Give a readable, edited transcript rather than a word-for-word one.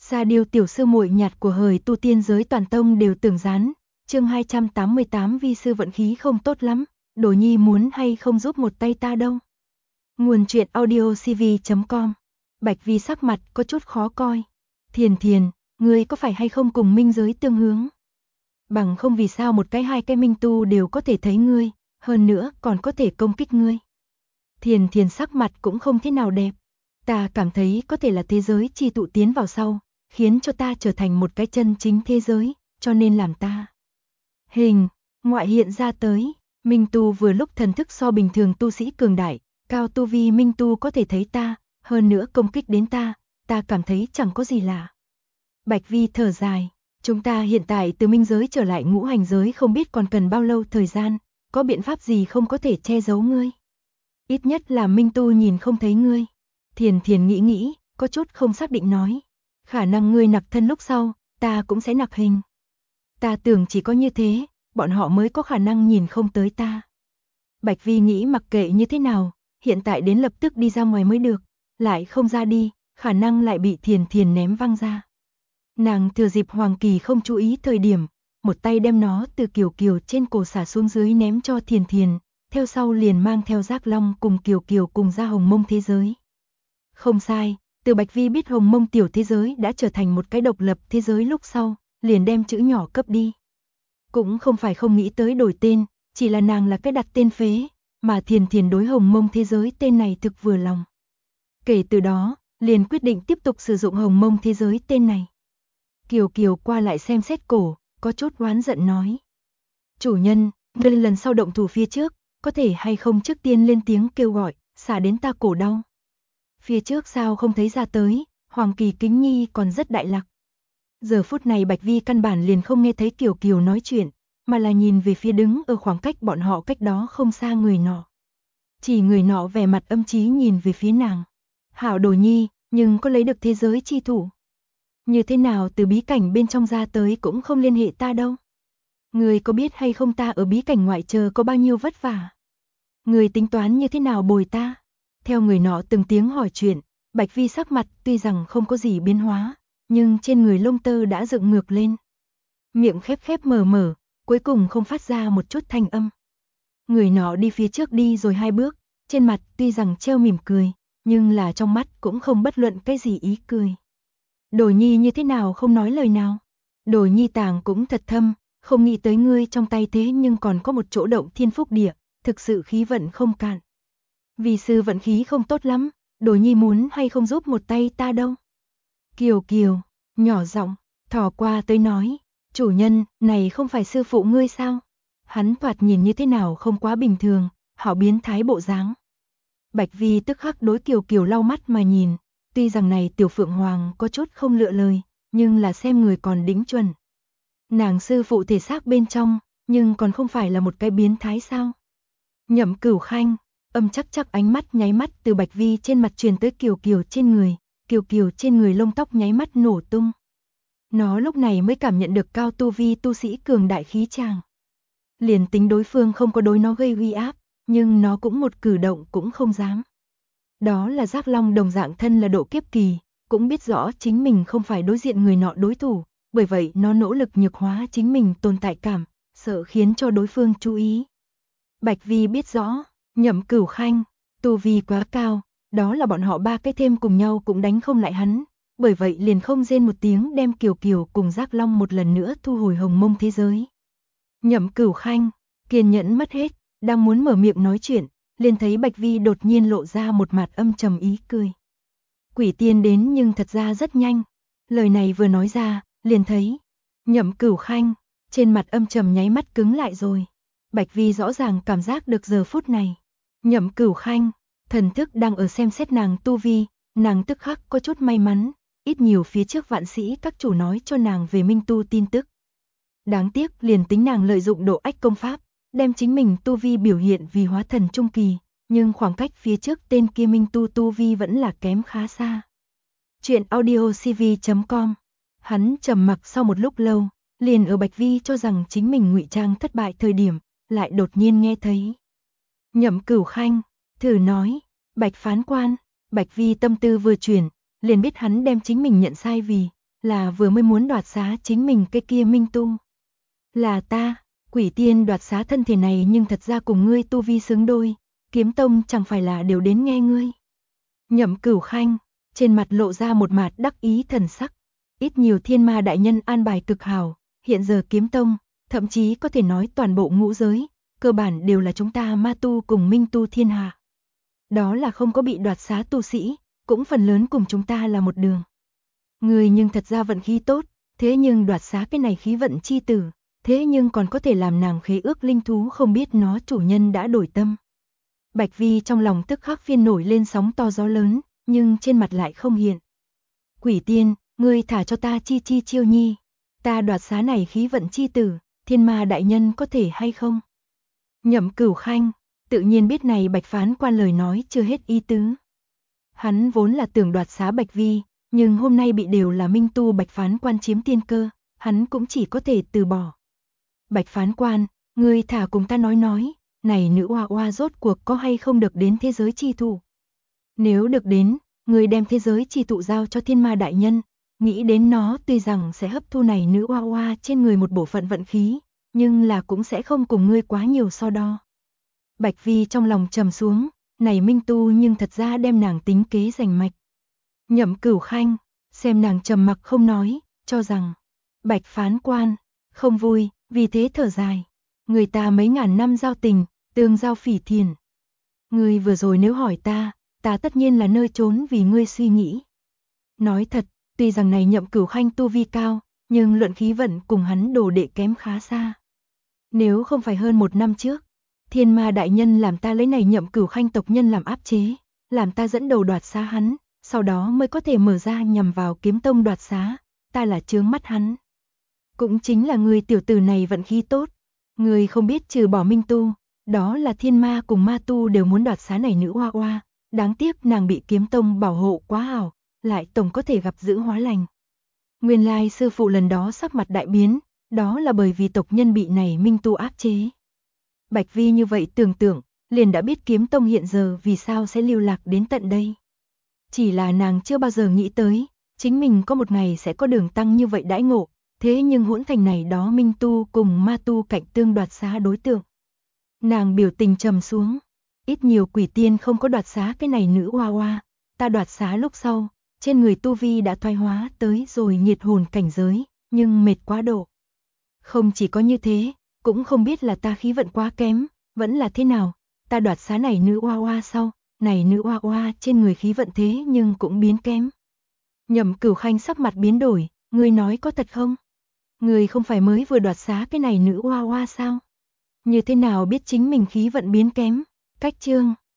Sa Điêu tiểu sư muội nhạt của hời tu tiên giới toàn tông đều tưởng gián. Chương 288 vi sư vận khí không tốt lắm, Đồ Nhi muốn hay không giúp một tay ta đâu. Nguồn truyện audio cv.com. Bạch Vi sắc mặt có chút khó coi. Thiền Thiền, ngươi có phải hay không cùng minh giới tương hướng? Bằng không vì sao một cái hai cái minh tu đều có thể thấy ngươi, hơn nữa còn có thể công kích ngươi. Thiền Thiền sắc mặt cũng không thế nào đẹp. Ta cảm thấy có thể là thế giới chi tụ tiến vào sau, khiến cho ta trở thành một cái chân chính thế giới, cho nên làm ta. Hình, ngoại hiện ra tới, minh tu vừa lúc thần thức so bình thường tu sĩ cường đại, cao tu vi minh tu có thể thấy ta, hơn nữa công kích đến ta cảm thấy chẳng có gì lạ. Bạch Vi thở dài, chúng ta hiện tại từ minh giới trở lại ngũ hành giới không biết còn cần bao lâu thời gian, có biện pháp gì không có thể che giấu ngươi? Ít nhất là minh tu nhìn không thấy ngươi. Thiền Thiền nghĩ, có chút không xác định nói. Khả năng ngươi nặc thân lúc sau, ta cũng sẽ nặc hình. Ta tưởng chỉ có như thế, bọn họ mới có khả năng nhìn không tới ta. Bạch Vi nghĩ mặc kệ như thế nào, hiện tại đến lập tức đi ra ngoài mới được, lại không ra đi, khả năng lại bị Thiền Thiền ném văng ra. Nàng thừa dịp Hoàng Kỳ không chú ý thời điểm, một tay đem nó từ Kiều Kiều trên cổ xả xuống dưới ném cho Thiền Thiền, theo sau liền mang theo Giác Long cùng Kiều Kiều cùng ra Hồng Mông thế giới. Không sai, từ Bạch Vi biết Hồng Mông tiểu thế giới đã trở thành một cái độc lập thế giới lúc sau, liền đem chữ nhỏ cấp đi. Cũng không phải không nghĩ tới đổi tên, chỉ là nàng là cái đặt tên phế, mà Thiền Thiền đối Hồng Mông thế giới tên này thực vừa lòng. Kể từ đó, liền quyết định tiếp tục sử dụng Hồng Mông thế giới tên này. Kiều Kiều qua lại xem xét cổ, có chút oán giận nói. Chủ nhân, ngươi lần sau động thủ phía trước, có thể hay không trước tiên lên tiếng kêu gọi, xả đến ta cổ đau. Phía trước sao không thấy ra tới, Hoàng Kỳ Kính Nhi còn rất đại lạc. Giờ phút này Bạch Vi căn bản liền không nghe thấy Kiều Kiều nói chuyện, mà là nhìn về phía đứng ở khoảng cách bọn họ cách đó không xa người nọ. Chỉ người nọ vẻ mặt âm trí nhìn về phía nàng. Hảo Đồ Nhi, nhưng có lấy được thế giới chi thủ. Như thế nào từ bí cảnh bên trong ra tới cũng không liên hệ ta đâu. Người có biết hay không ta ở bí cảnh ngoại chờ có bao nhiêu vất vả? Người tính toán như thế nào bồi ta? Theo người nọ từng tiếng hỏi chuyện, Bạch Vi sắc mặt tuy rằng không có gì biến hóa, nhưng trên người lông tơ đã dựng ngược lên. Miệng khép khép mở mở, cuối cùng không phát ra một chút thanh âm. Người nọ đi phía trước đi rồi 2 bước, trên mặt tuy rằng treo mỉm cười, nhưng là trong mắt cũng không bất luận cái gì ý cười. Đồ Nhi như thế nào không nói lời nào? Đồ Nhi tàng cũng thật thâm, không nghĩ tới ngươi trong tay thế nhưng còn có một chỗ động thiên phúc địa, thực sự khí vận không cạn. Vì sư vận khí không tốt lắm, Đồ Nhi muốn hay không giúp một tay ta đâu. Kiều Kiều, nhỏ giọng, thò qua tới nói, chủ nhân, này không phải sư phụ ngươi sao? Hắn thoạt nhìn như thế nào không quá bình thường, họ biến thái bộ dáng. Bạch Vi tức khắc đối Kiều Kiều lau mắt mà nhìn, tuy rằng này tiểu Phượng Hoàng có chút không lựa lời, nhưng là xem người còn đính chuẩn. Nàng sư phụ thể xác bên trong, nhưng còn không phải là một cái biến thái sao? Nhậm Cửu Khanh, âm chắc ánh mắt nháy mắt từ Bạch Vi trên mặt truyền tới Kiều Kiều trên người, Kiều Kiều trên người lông tóc nháy mắt nổ tung. Nó lúc này mới cảm nhận được cao tu vi tu sĩ cường đại khí tràng. Liền tính đối phương không có đối nó gây uy áp, nhưng nó cũng một cử động cũng không dám. Đó là Giác Long đồng dạng thân là độ kiếp kỳ, cũng biết rõ chính mình không phải đối diện người nọ đối thủ, bởi vậy nó nỗ lực nhược hóa chính mình tồn tại cảm, sợ khiến cho đối phương chú ý. Bạch Vi biết rõ, Nhậm Cửu Khanh, tu vi quá cao, đó là bọn họ 3 cái thêm cùng nhau cũng đánh không lại hắn, bởi vậy liền không rên một tiếng đem Kiều Kiều cùng Giác Long một lần nữa thu hồi Hồng Mông thế giới. Nhậm Cửu Khanh, kiên nhẫn mất hết, đang muốn mở miệng nói chuyện, liền thấy Bạch Vi đột nhiên lộ ra một mặt âm trầm ý cười. Quỷ tiên đến nhưng thật ra rất nhanh, lời này vừa nói ra, liền thấy Nhậm Cửu Khanh, trên mặt âm trầm nháy mắt cứng lại rồi. Bạch Vi rõ ràng cảm giác được giờ phút này. Nhậm Cửu Khanh, thần thức đang ở xem xét nàng tu vi, nàng tức khắc có chút may mắn, ít nhiều phía trước vạn sĩ các chủ nói cho nàng về minh tu tin tức. Đáng tiếc liền tính nàng lợi dụng độ ách công pháp, đem chính mình tu vi biểu hiện vì hóa thần trung kỳ, nhưng khoảng cách phía trước tên kia minh tu vi vẫn là kém khá xa. Chuyện audio cv.com. Hắn trầm mặc sau một lúc lâu, liền ở Bạch Vi cho rằng chính mình ngụy trang thất bại thời điểm, lại đột nhiên nghe thấy. Nhậm Cửu Khanh, thử nói, Bạch phán quan. Bạch Vi tâm tư vừa chuyển, liền biết hắn đem chính mình nhận sai vì là vừa mới muốn đoạt xá chính mình cái kia minh tu. Là ta, quỷ tiên đoạt xá thân thể này nhưng thật ra cùng ngươi tu vi xứng đôi, kiếm tông chẳng phải là đều đến nghe ngươi. Nhậm Cửu Khanh, trên mặt lộ ra một mặt đắc ý thần sắc, ít nhiều thiên ma đại nhân an bài cực hảo, hiện giờ kiếm tông, thậm chí có thể nói toàn bộ ngũ giới, cơ bản đều là chúng ta ma tu cùng minh tu thiên hạ. Đó là không có bị đoạt xá tu sĩ, cũng phần lớn cùng chúng ta là một đường. Người nhưng thật ra vận khí tốt, thế nhưng đoạt xá cái này khí vận chi tử, thế nhưng còn có thể làm nàng khế ước linh thú không biết nó chủ nhân đã đổi tâm. Bạch Vi trong lòng tức khắc phiên nổi lên sóng to gió lớn, nhưng trên mặt lại không hiện. Quỷ tiên, ngươi thả cho ta chi chi chiêu nhi, ta đoạt xá này khí vận chi tử, thiên ma đại nhân có thể hay không? Nhậm Cửu Khanh, tự nhiên biết này Bạch phán quan lời nói chưa hết ý tứ. Hắn vốn là tưởng đoạt xá Bạch Vi, nhưng hôm nay bị đều là minh tu Bạch phán quan chiếm tiên cơ, hắn cũng chỉ có thể từ bỏ. Bạch phán quan, ngươi thả cùng ta nói, này nữ oa oa rốt cuộc có hay không được đến thế giới chi thụ? Nếu được đến, ngươi đem thế giới chi thụ giao cho thiên ma đại nhân, nghĩ đến nó tuy rằng sẽ hấp thu này nữ oa oa trên người một bộ phận vận khí, nhưng là cũng sẽ không cùng ngươi quá nhiều so đo. Bạch Vi trong lòng trầm xuống, này minh tu nhưng thật ra đem nàng tính kế rành mạch. Nhậm Cửu Khanh, xem nàng trầm mặc không nói, cho rằng Bạch phán quan không vui, vì thế thở dài. Người ta mấy ngàn năm giao tình, tương giao phỉ thiền. Ngươi vừa rồi nếu hỏi ta tất nhiên là nơi trốn vì ngươi suy nghĩ. Nói thật, tuy rằng này Nhậm Cửu Khanh tu vi cao, nhưng luận khí vận cùng hắn đồ đệ kém khá xa. Nếu không phải hơn 1 năm trước, thiên ma đại nhân làm ta lấy này Nhậm Cửu Khanh tộc nhân làm áp chế, làm ta dẫn đầu đoạt xá hắn, sau đó mới có thể mở ra nhằm vào kiếm tông đoạt xá, ta là chướng mắt hắn. Cũng chính là người tiểu tử này vận khí tốt, người không biết trừ bỏ minh tu, đó là thiên ma cùng ma tu đều muốn đoạt xá này nữ oa oa, đáng tiếc nàng bị kiếm tông bảo hộ quá hảo, lại tổng có thể gặp dữ hóa lành. Nguyên lai sư phụ lần đó sắc mặt đại biến, đó là bởi vì tộc nhân bị này minh tu áp chế. Bạch Vi như vậy tưởng tượng, liền đã biết kiếm tông hiện giờ vì sao sẽ lưu lạc đến tận đây. Chỉ là nàng chưa bao giờ nghĩ tới, chính mình có một ngày sẽ có đường tăng như vậy đãi ngộ, thế nhưng hỗn thành này đó minh tu cùng ma tu cạnh tương đoạt xá đối tượng. Nàng biểu tình trầm xuống, ít nhiều quỷ tiên không có đoạt xá cái này nữ oa oa, ta đoạt xá lúc sau, trên người tu vi đã thoái hóa tới rồi nhiệt hồn cảnh giới, nhưng mệt quá độ. Không chỉ có như thế, cũng không biết là ta khí vận quá kém, vẫn là thế nào, ta đoạt xá này nữ oa oa sau, này nữ oa oa trên người khí vận thế nhưng cũng biến kém. Nhậm Cửu Khanh sắc mặt biến đổi, ngươi nói có thật không? Ngươi không phải mới vừa đoạt xá cái này nữ oa oa sao? Như thế nào biết chính mình khí vận biến kém? Cách chương